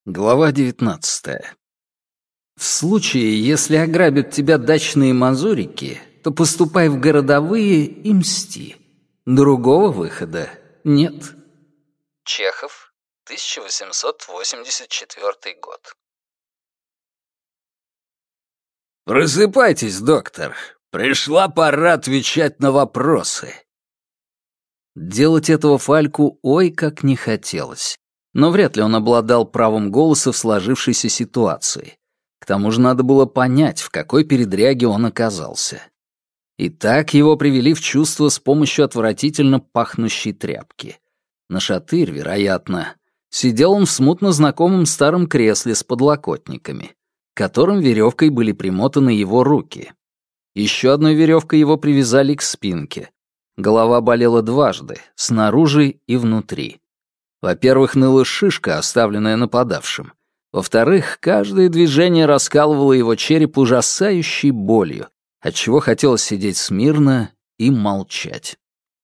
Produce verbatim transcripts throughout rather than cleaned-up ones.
Глава девятнадцатая. В случае, если ограбят тебя дачные мазурики, то поступай в городовые и мсти. Другого выхода нет. Чехов, тысяча восемьсот восемьдесят четвёртый год. «Просыпайтесь, доктор. Пришла пора отвечать на вопросы». Делать этого Фальку ой как не хотелось. Но вряд ли он обладал правом голоса в сложившейся ситуации. К тому же надо было понять, в какой передряге он оказался. И так его привели в чувство с помощью отвратительно пахнущей тряпки. Нашатырь, вероятно. Сидел он в смутно знакомом старом кресле с подлокотниками, к которым веревкой были примотаны его руки. Еще одной веревкой его привязали к спинке. Голова болела дважды, снаружи и внутри. Во-первых, ныла шишка, оставленная нападавшим. Во-вторых, каждое движение раскалывало его череп ужасающей болью, отчего хотелось сидеть смирно и молчать.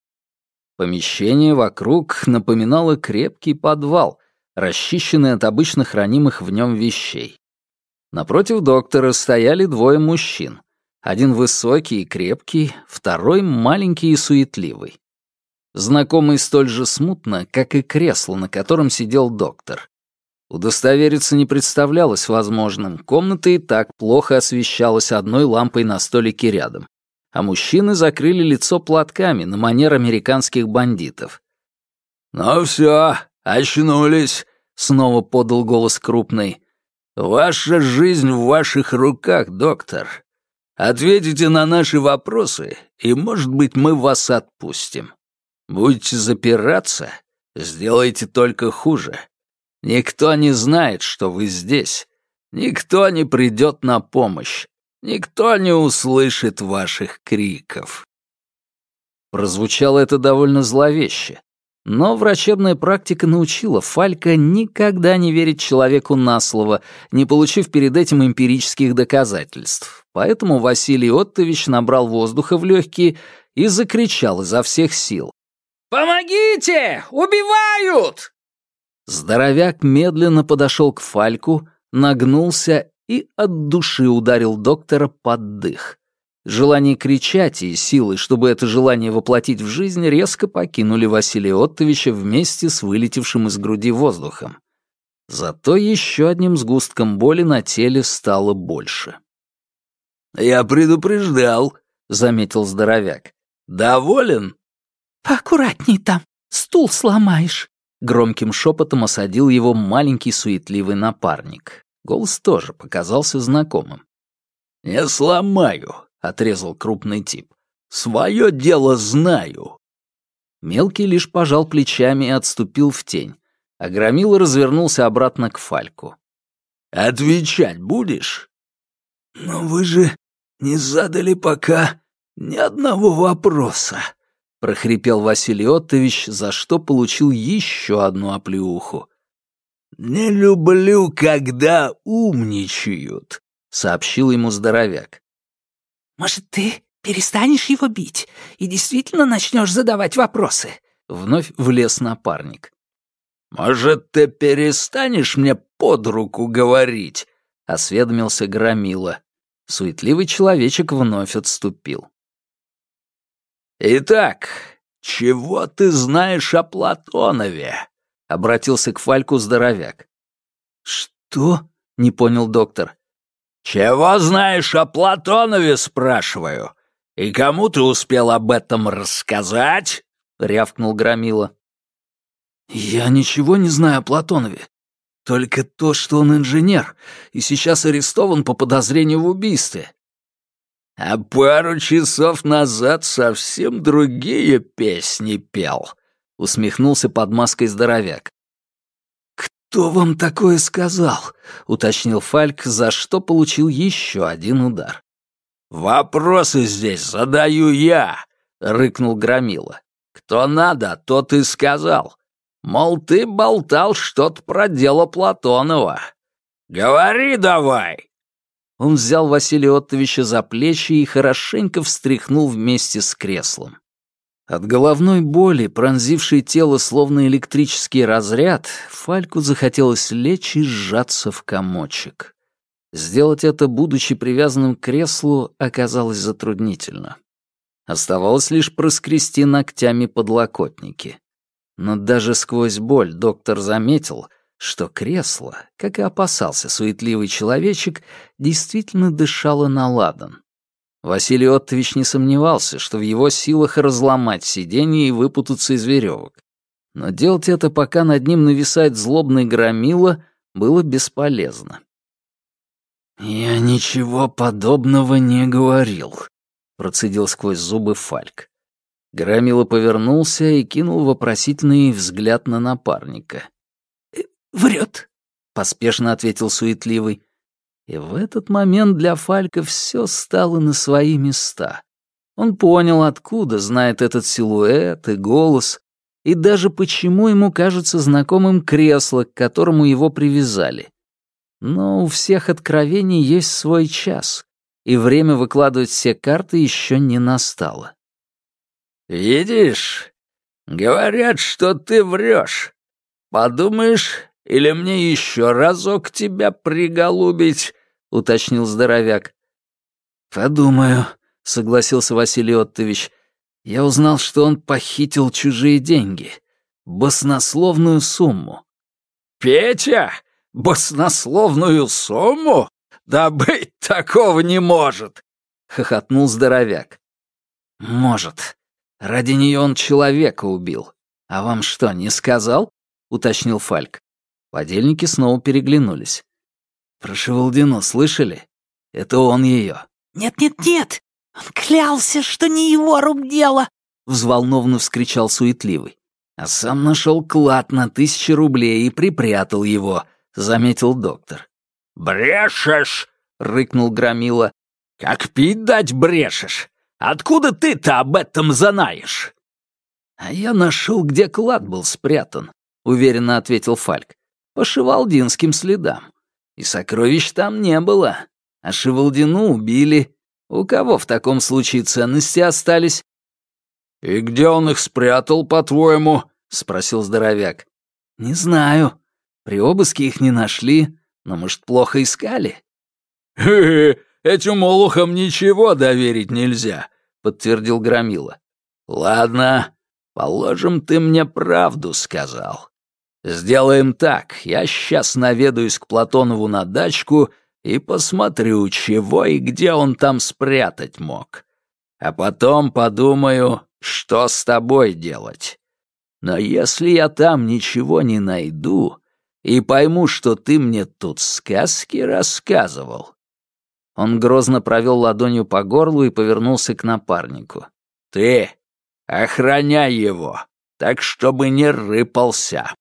Помещение вокруг напоминало крепкий подвал, расчищенный от обычно хранимых в нем вещей. Напротив доктора стояли двое мужчин. Один высокий и крепкий, второй маленький и суетливый. Знакомый столь же смутно, как и кресло, на котором сидел доктор. Удостовериться не представлялось возможным, комната и так плохо освещалась одной лампой на столике рядом, а мужчины закрыли лицо платками на манер американских бандитов. «Ну все, очнулись», — снова подал голос крупный. «Ваша жизнь в ваших руках, доктор. Ответите на наши вопросы, и, может быть, мы вас отпустим. Будете запираться, сделаете только хуже. Никто не знает, что вы здесь. Никто не придет на помощь. Никто не услышит ваших криков». Прозвучало это довольно зловеще. Но врачебная практика научила Фалька никогда не верить человеку на слово, не получив перед этим эмпирических доказательств. Поэтому Василий Оттович набрал воздуха в легкие и закричал изо всех сил. «Помогите! Убивают!» Здоровяк медленно подошел к Фальку, нагнулся и от души ударил доктора под дых. Желание кричать и силы, чтобы это желание воплотить в жизнь, резко покинули Василия Оттовича вместе с вылетевшим из груди воздухом. Зато еще одним сгустком боли на теле стало больше. «Я предупреждал», — заметил здоровяк. «Доволен?» «Поаккуратней там, стул сломаешь», — громким шепотом осадил его маленький суетливый напарник. Голос тоже показался знакомым. «Не сломаю», — отрезал крупный тип. «Свое дело знаю». Мелкий лишь пожал плечами и отступил в тень, а Громила развернулся обратно к Фальку. «Отвечать будешь?» «Но вы же не задали пока ни одного вопроса», — прохрипел Василий Оттович, за что получил еще одну оплеуху. «Не люблю, когда умничают», — сообщил ему здоровяк. «Может, ты перестанешь его бить и действительно начнешь задавать вопросы?» Вновь влез напарник. «Может, ты перестанешь мне под руку говорить?» — осведомился Громила. Суетливый человечек вновь отступил. «Итак, чего ты знаешь о Платонове?» — обратился к Фальку здоровяк. «Что?» — не понял доктор. «Чего знаешь о Платонове, спрашиваю? И кому ты успел об этом рассказать?» — рявкнул Громила. «Я ничего не знаю о Платонове. Только то, что он инженер, и сейчас арестован по подозрению в убийстве». «А пару часов назад совсем другие песни пел», — усмехнулся под маской здоровяк. «Кто вам такое сказал?» — уточнил Фальк, за что получил еще один удар. «Вопросы здесь задаю я», — рыкнул Громила. «Кто надо, тот и сказал. Мол, ты болтал что-то про дело Платонова. Говори давай!» Он взял Василия Оттовича за плечи и хорошенько встряхнул вместе с креслом. От головной боли, пронзившей тело словно электрический разряд, Фальку захотелось лечь и сжаться в комочек. Сделать это, будучи привязанным к креслу, оказалось затруднительно. Оставалось лишь проскрести ногтями подлокотники. Но даже сквозь боль доктор заметил, что кресло, как и опасался суетливый человечек, действительно дышало на ладан. Василий Оттович не сомневался, что в его силах разломать сиденье и выпутаться из веревок. Но делать это, пока над ним нависает злобный громила, было бесполезно. «Я ничего подобного не говорил», — процедил сквозь зубы Фальк. Громила повернулся и кинул вопросительный взгляд на напарника. «Врет», — поспешно ответил суетливый. И в этот момент для Фалька все стало на свои места. Он понял, откуда знает этот силуэт и голос, и даже почему ему кажется знакомым кресло, к которому его привязали. Но у всех откровений есть свой час, и время выкладывать все карты еще не настало. «Видишь, говорят, что ты врешь. Подумаешь, или мне еще разок тебя приголубить?» — уточнил здоровяк. «Подумаю», — согласился Василий Оттович. «Я узнал, что он похитил чужие деньги. Баснословную сумму». «Петя? Баснословную сумму? Да быть такого не может!» — хохотнул здоровяк. «Может. Ради нее он человека убил. А вам что, не сказал?» — уточнил Фальк. Подельники снова переглянулись. «Про Шевалдину слышали? Это он ее». «Нет-нет-нет! Он клялся, что не его рук дело!» — взволнованно вскричал суетливый. «А сам нашел клад на тысячу рублей и припрятал его», — заметил доктор. «Брешешь!» — рыкнул Громила. «Как пить дать брешешь? Откуда ты-то об этом знаешь?» «А я нашел, где клад был спрятан», — уверенно ответил Фальк. «По шевалдинским следам. И сокровищ там не было. А Шевалдину убили. У кого в таком случае ценности остались?» «И где он их спрятал, по-твоему?» — спросил здоровяк. «Не знаю. При обыске их не нашли, но, может, плохо искали?» «Хе-хе, этим олухам ничего доверить нельзя», — подтвердил Громила. «Ладно, положим, ты мне правду сказал. Сделаем так, я сейчас наведаюсь к Платонову на дачку и посмотрю, чего и где он там спрятать мог. А потом подумаю, что с тобой делать. Но если я там ничего не найду и пойму, что ты мне тут сказки рассказывал...» Он грозно провел ладонью по горлу и повернулся к напарнику. «Ты охраняй его, так чтобы не рыпался».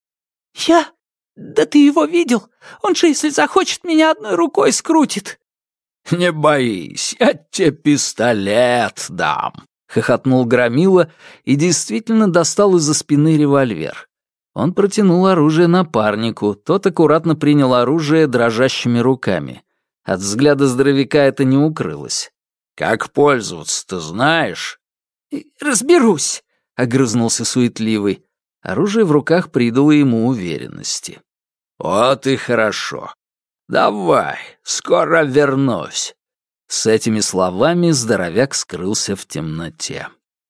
«Я? Да ты его видел? Он же, если захочет, меня одной рукой скрутит». «Не боись, я тебе пистолет дам», — хохотнул Громила и действительно достал из-за спины револьвер. Он протянул оружие напарнику, тот аккуратно принял оружие дрожащими руками. От взгляда здоровяка это не укрылось. «Как пользоваться, ты знаешь?» «Разберусь», — огрызнулся суетливый. Оружие в руках придало ему уверенности. «Вот и хорошо. Давай, скоро вернусь». С этими словами здоровяк скрылся в темноте.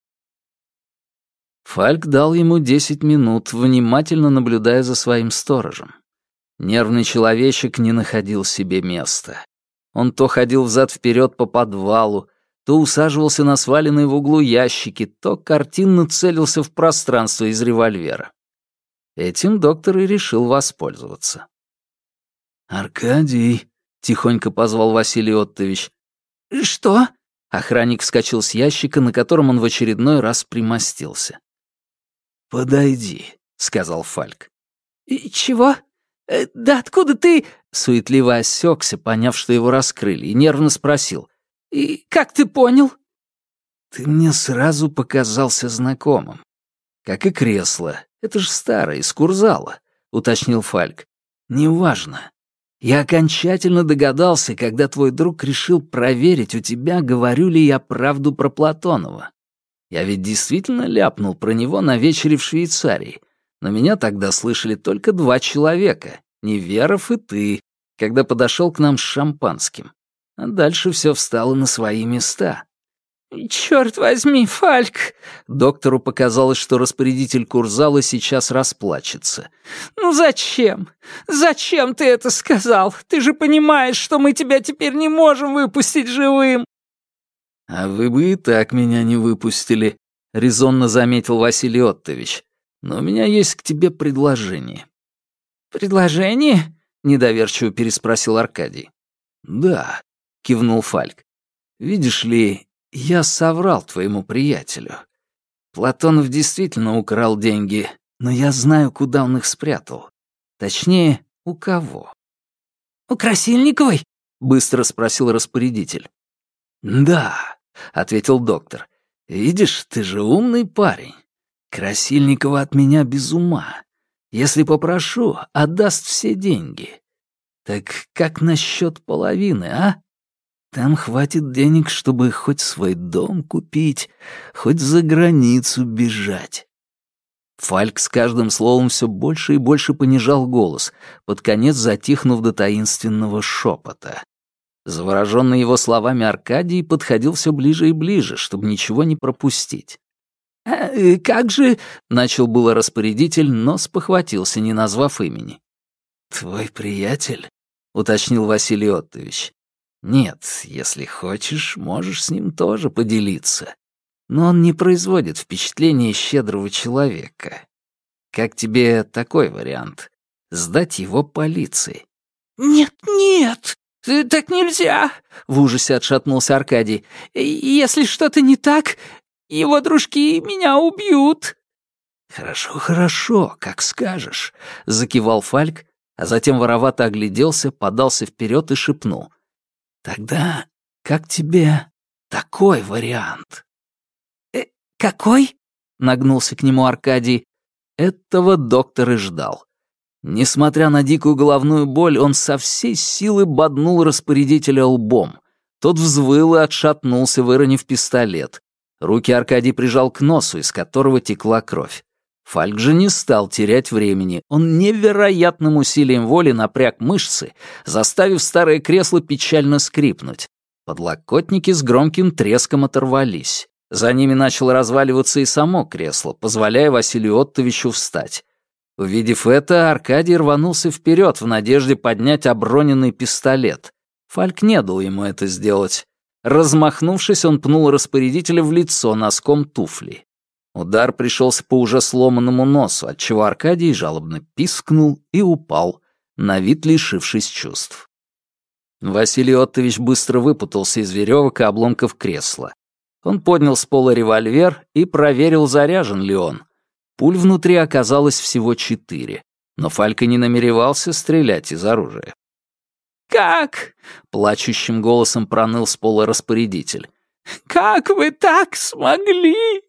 Фальк дал ему десять минут, внимательно наблюдая за своим сторожем. Нервный человечек не находил себе места. Он то ходил взад-вперед по подвалу, то усаживался на сваленные в углу ящики, то картинно целился в пространство из револьвера. Этим доктор и решил воспользоваться. «Аркадий», — тихонько позвал Василий Оттович. «Что?» — охранник вскочил с ящика, на котором он в очередной раз примостился. «Подойди», — сказал Фальк. И «Чего? Э, да откуда ты?» Суетливо осекся, поняв, что его раскрыли, и нервно спросил. «И как ты понял?» «Ты мне сразу показался знакомым. Как и кресло. Это же старое, из курзала», — уточнил Фальк. «Неважно. Я окончательно догадался, когда твой друг решил проверить у тебя, говорю ли я правду про Платонова. Я ведь действительно ляпнул про него на вечере в Швейцарии, но меня тогда слышали только два человека, Неверов и ты, когда подошел к нам с шампанским. А дальше все встало на свои места. «Черт возьми, Фальк!» Доктору показалось, что распорядитель курзала сейчас расплачется. «Ну зачем? Зачем ты это сказал? Ты же понимаешь, что мы тебя теперь не можем выпустить живым!» «А вы бы и так меня не выпустили», — резонно заметил Василий Оттович. «Но у меня есть к тебе предложение». «Предложение?» — недоверчиво переспросил Аркадий. «Да», — кивнул Фальк. «Видишь ли, я соврал твоему приятелю. Платонов действительно украл деньги, но я знаю, куда он их спрятал. Точнее, у кого». «У Красильниковой?» — быстро спросил распорядитель. «Да», — ответил доктор. «Видишь, ты же умный парень. Красильникова от меня без ума. Если попрошу, отдаст все деньги. Так как насчет половины, а? Там хватит денег, чтобы хоть свой дом купить, хоть за границу бежать». Фальк с каждым словом все больше и больше понижал голос, под конец затихнув до таинственного шепота. Завороженный его словами Аркадий подходил все ближе и ближе, чтобы ничего не пропустить. «А как же...» — начал было распорядитель, но спохватился, не назвав имени. «Твой приятель?» — уточнил Василий Оттович. «Нет, если хочешь, можешь с ним тоже поделиться. Но он не производит впечатления щедрого человека. Как тебе такой вариант? Сдать его полиции?» «Нет, нет, так нельзя!» — в ужасе отшатнулся Аркадий. «Если что-то не так, его дружки меня убьют». «Хорошо, хорошо, как скажешь», — закивал Фальк, а затем воровато огляделся, подался вперед и шепнул. «Тогда как тебе такой вариант?» «Э, какой?» — нагнулся к нему Аркадий. Этого доктор и ждал. Несмотря на дикую головную боль, он со всей силы боднул распорядителя лбом. Тот взвыл и отшатнулся, выронив пистолет. Руки Аркадий прижал к носу, из которого текла кровь. Фальк же не стал терять времени. Он невероятным усилием воли напряг мышцы, заставив старое кресло печально скрипнуть. Подлокотники с громким треском оторвались. За ними начало разваливаться и само кресло, позволяя Василию Оттовичу встать. Увидев это, Аркадий рванулся вперед в надежде поднять оброненный пистолет. Фальк не дал ему это сделать. Размахнувшись, он пнул распорядителя в лицо носком туфли. Удар пришелся по уже сломанному носу, отчего Аркадий жалобно пискнул и упал, на вид лишившись чувств. Василий Оттович быстро выпутался из веревок и обломков кресла. Он поднял с пола револьвер и проверил, заряжен ли он. Пуль внутри оказалось всего четыре, но Фалька не намеревался стрелять из оружия. «Как?» — плачущим голосом проныл с пола распорядитель. «Как вы так смогли?»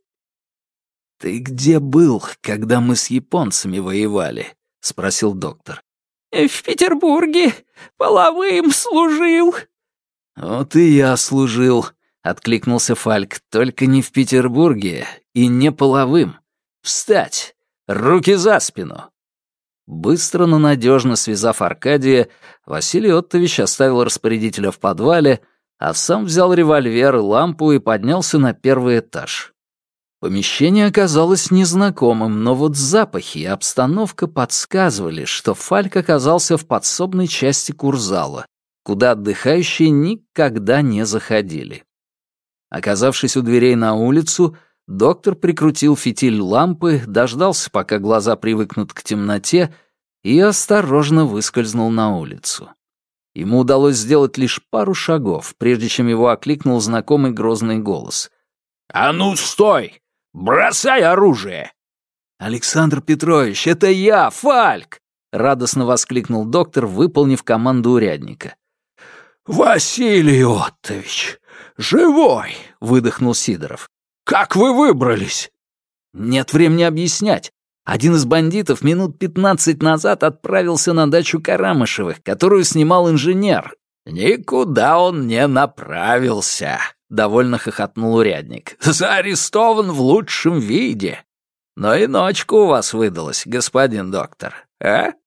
«Ты где был, когда мы с японцами воевали?» — спросил доктор. «В Петербурге. Половым служил». «Вот и я служил», — откликнулся Фальк, — «только не в Петербурге и не половым. Встать! Руки за спину!» Быстро, но надежно связав Аркадия, Василий Оттович оставил распорядителя в подвале, а сам взял револьвер и лампу и поднялся на первый этаж. Помещение оказалось незнакомым, но вот запахи и обстановка подсказывали, что Фальк оказался в подсобной части курзала, куда отдыхающие никогда не заходили. Оказавшись у дверей на улицу, доктор прикрутил фитиль лампы, дождался, пока глаза привыкнут к темноте, и осторожно выскользнул на улицу. Ему удалось сделать лишь пару шагов, прежде чем его окликнул знакомый грозный голос. «А ну, стой! Бросай оружие!» «Александр Петрович, это я, Фальк!» — радостно воскликнул доктор, выполнив команду урядника. «Василий Оттович, живой!» — выдохнул Сидоров. «Как вы выбрались?» «Нет времени объяснять. Один из бандитов минут пятнадцать назад отправился на дачу Карамышевых, которую снимал инженер». «Никуда он не направился», довольно хохотнул урядник. «Заарестован в лучшем виде. Но и ночка у вас выдалась, господин доктор, а?»